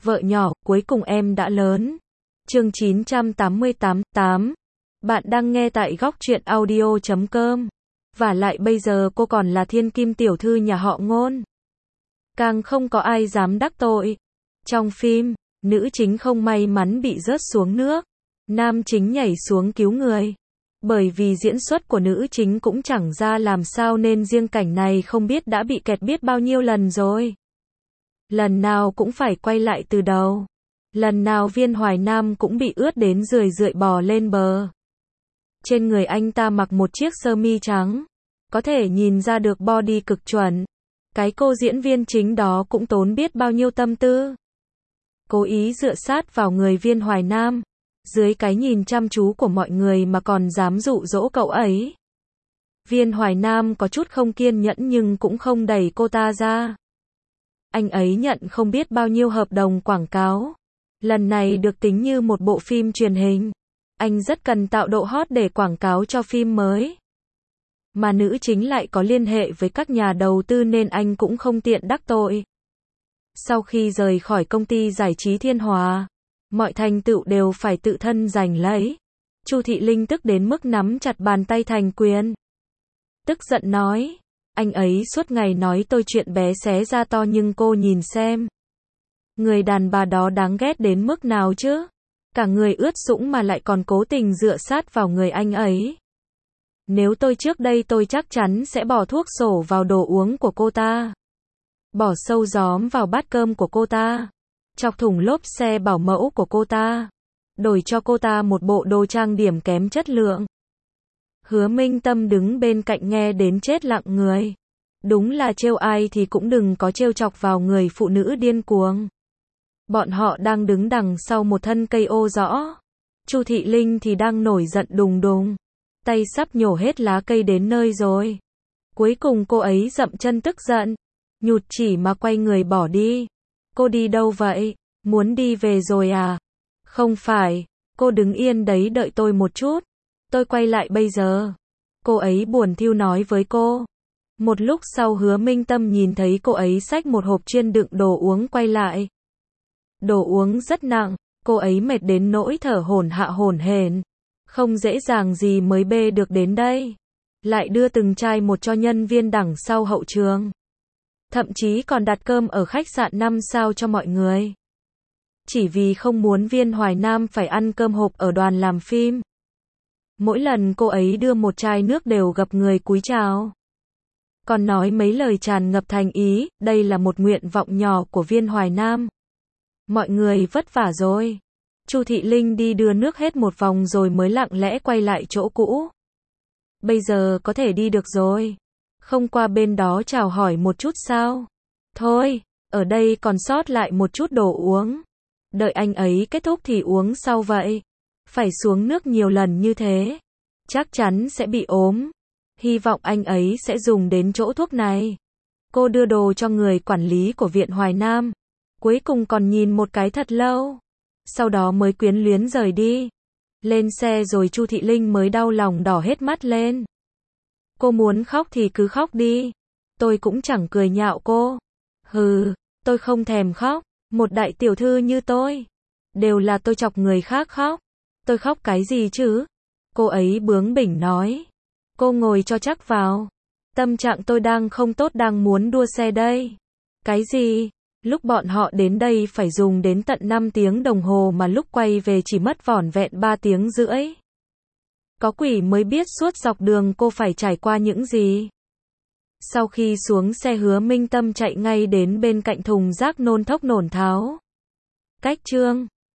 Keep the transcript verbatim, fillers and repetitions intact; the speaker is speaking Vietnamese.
Vợ nhỏ, cuối cùng em đã lớn. Chương chín trăm tám mươi tám, tám. Bạn đang nghe tại góc truyện audio chấm com. Vả lại bây giờ cô còn là thiên kim tiểu thư nhà họ Ngôn. Càng không có ai dám đắc tội. Trong phim, nữ chính không may mắn bị rớt xuống nước. Nam chính nhảy xuống cứu người. Bởi vì diễn xuất của nữ chính cũng chẳng ra làm sao nên riêng cảnh này không biết đã bị kẹt biết bao nhiêu lần rồi. Lần nào cũng phải quay lại từ đầu. Lần nào Viên Hoài Nam cũng bị ướt đến rười rượi bò lên bờ. Trên người anh ta mặc một chiếc sơ mi trắng. Có thể nhìn ra được body cực chuẩn. Cái cô diễn viên chính đó cũng tốn biết bao nhiêu tâm tư. Cố ý dựa sát vào người Viên Hoài Nam. Dưới cái nhìn chăm chú của mọi người mà còn dám dụ dỗ cậu ấy. Viên Hoài Nam có chút không kiên nhẫn nhưng cũng không đẩy cô ta ra. Anh ấy nhận không biết bao nhiêu hợp đồng quảng cáo. Lần này được tính như một bộ phim truyền hình. Anh rất cần tạo độ hot để quảng cáo cho phim mới. Mà nữ chính lại có liên hệ với các nhà đầu tư nên anh cũng không tiện đắc tội. Sau khi rời khỏi công ty giải trí Thiên Hòa, mọi thành tựu đều phải tự thân giành lấy. Chu Thị Linh tức đến mức nắm chặt bàn tay thành quyền. Tức giận nói, anh ấy suốt ngày nói tôi chuyện bé xé ra to nhưng cô nhìn xem. Người đàn bà đó đáng ghét đến mức nào chứ? Cả người ướt sũng mà lại còn cố tình dựa sát vào người anh ấy. Nếu tôi trước đây tôi chắc chắn sẽ bỏ thuốc sổ vào đồ uống của cô ta. Bỏ sâu gióm vào bát cơm của cô ta. Chọc thủng lốp xe bảo mẫu của cô ta. Đổi cho cô ta một bộ đồ trang điểm kém chất lượng. Hứa Minh Tâm đứng bên cạnh nghe đến chết lặng người. Đúng là trêu ai thì cũng đừng có trêu chọc vào người phụ nữ điên cuồng. Bọn họ đang đứng đằng sau một thân cây ô rõ. Chu Thị Linh thì đang nổi giận đùng đùng. Tay sắp nhổ hết lá cây đến nơi rồi. Cuối cùng cô ấy dậm chân tức giận. Nhụt chỉ mà quay người bỏ đi. Cô đi đâu vậy? Muốn đi về rồi à? Không phải. Cô đứng yên đấy đợi tôi một chút. Tôi quay lại bây giờ. Cô ấy buồn thiu nói với cô. Một lúc sau Hứa Minh Tâm nhìn thấy cô ấy xách một hộp chuyên đựng đồ uống quay lại. Đồ uống rất nặng. Cô ấy mệt đến nỗi thở hổn hạ hổn hển. Không dễ dàng gì mới bê được đến đây. Lại đưa từng chai một cho nhân viên đằng sau hậu trường. Thậm chí còn đặt cơm ở khách sạn năm sao cho mọi người. Chỉ vì không muốn Viên Hoài Nam phải ăn cơm hộp ở đoàn làm phim. Mỗi lần cô ấy đưa một chai nước đều gặp người cúi chào. Còn nói mấy lời tràn ngập thành ý, đây là một nguyện vọng nhỏ của Viên Hoài Nam. Mọi người vất vả rồi. Chu Thị Linh đi đưa nước hết một vòng rồi mới lặng lẽ quay lại chỗ cũ. Bây giờ có thể đi được rồi. Không qua bên đó chào hỏi một chút sao? Thôi, ở đây còn sót lại một chút đồ uống. Đợi anh ấy kết thúc thì uống sau vậy. Phải xuống nước nhiều lần như thế. Chắc chắn sẽ bị ốm. Hy vọng anh ấy sẽ dùng đến chỗ thuốc này. Cô đưa đồ cho người quản lý của Viện Hoài Nam. Cuối cùng còn nhìn một cái thật lâu. Sau đó mới quyến luyến rời đi. Lên xe rồi Chu Thị Linh mới đau lòng đỏ hết mắt lên. Cô muốn khóc thì cứ khóc đi. Tôi cũng chẳng cười nhạo cô. Hừ, tôi không thèm khóc. Một đại tiểu thư như tôi. Đều là tôi chọc người khác khóc. Tôi khóc cái gì chứ? Cô ấy bướng bỉnh nói. Cô ngồi cho chắc vào. Tâm trạng tôi đang không tốt đang muốn đua xe đây. Cái gì? Lúc bọn họ đến đây phải dùng đến tận năm tiếng đồng hồ mà lúc quay về chỉ mất vỏn vẹn ba tiếng rưỡi. Có quỷ mới biết suốt dọc đường cô phải trải qua những gì. Sau khi xuống xe Hứa Minh Tâm chạy ngay đến bên cạnh thùng rác nôn thốc nổn tháo. Cách chương